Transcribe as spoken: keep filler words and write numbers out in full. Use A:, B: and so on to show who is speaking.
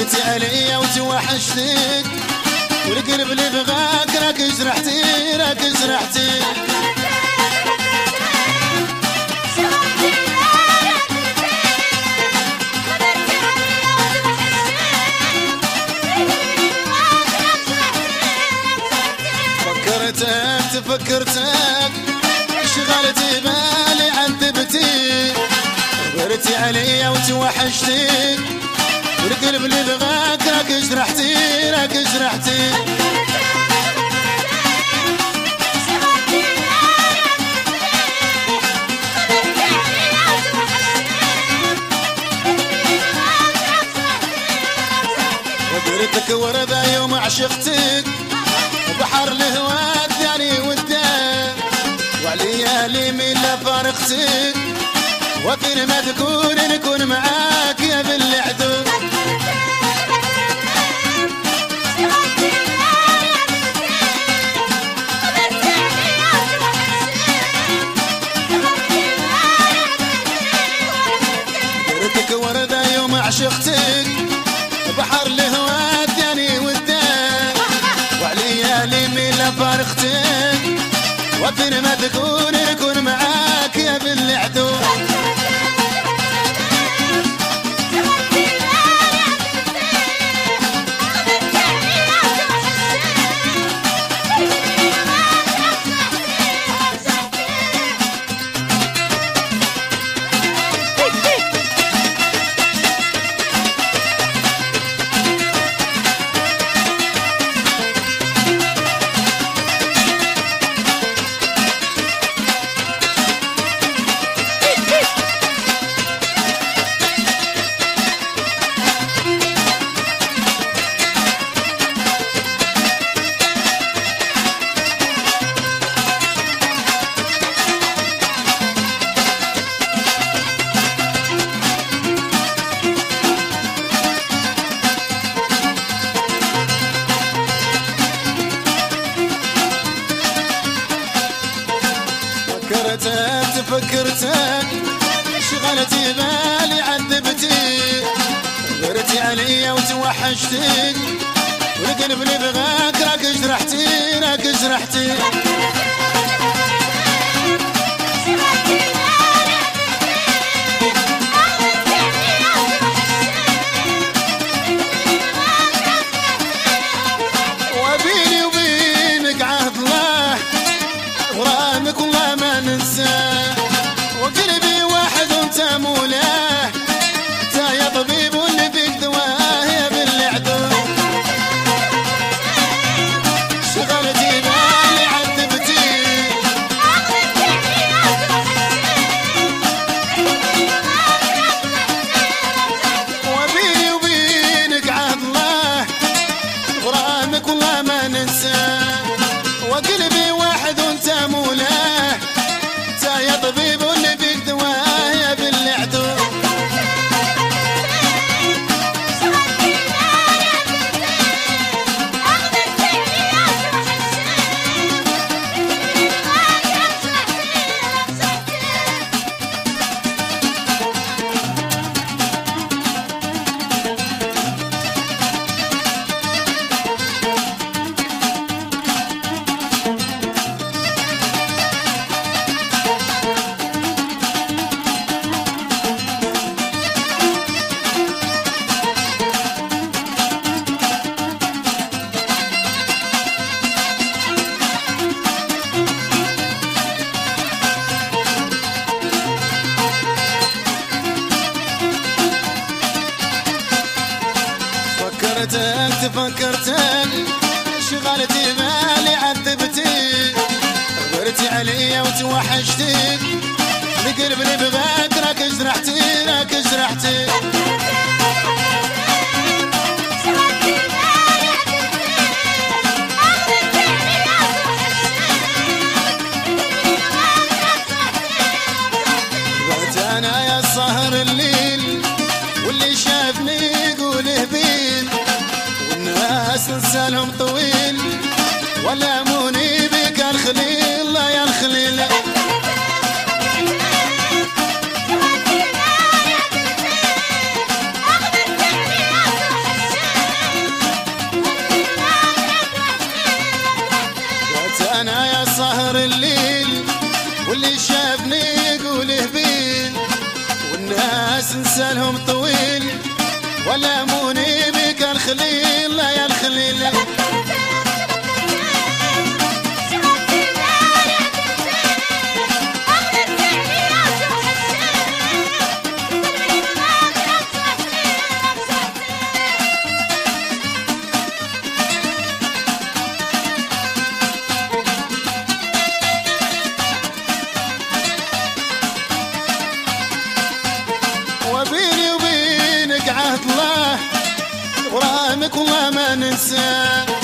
A: غيرتي عليا وتوحشتك، والقلب اللي بغاك راك جرحتي راك جرحتي. فكرتك تفكرتك شغلتي بالي عذبتي، غيرتي عليا وتوحشتك، والقلب اللي بغاك راك جرحتي راك جرحتي. وقرتك وردة يوم عشقتك، بحر الهوى اداني ودا، وعليا اليمين لا فارقتك، وفين ما تكون نكون معاك يا بالعدو. قرتك وردة يوم عشقتك، بحر الهوى اداني ودا، وعليا اليمين لا فارقتك، وفين ما تكون نكون معاك يا بالعدو. فكرتك تفكرتك شغلتي بالي عذبتي، غيرتي عليا وتوحشتك، والقلب اللي بغاك راك جرحتي راك جرحتي. وبيني وبينك عهد الله، غرامك والله ما ننساه، وقلبي واحد وانت مولاه، انت يا طبيب واللي فيك دواه يا بالعدو. شغلتي بالي عذبتي، وبيني وبينك عهد الله، غرامك والله ما ننساه، وقلبي واحد وانت مولاه، انت يا طبيب واللي فيك دواه يا بالعدو. فكرتك تفكرتك شغلتي بالي عذبتي، غيرتي عليا وتوحشتك، القلب اللي بغاك راك جرحتي راك جرحتي. وقت انا يا سهر الليل، واللي شافني يقول هبيل، والناس لسانهم طويل، ولاموني بك الخليل يا الخليل. عسالهم طويل ولا موني بك الخليل لا يا الخليل وبيني وبينك عهد الله غرامك والله ما ننساه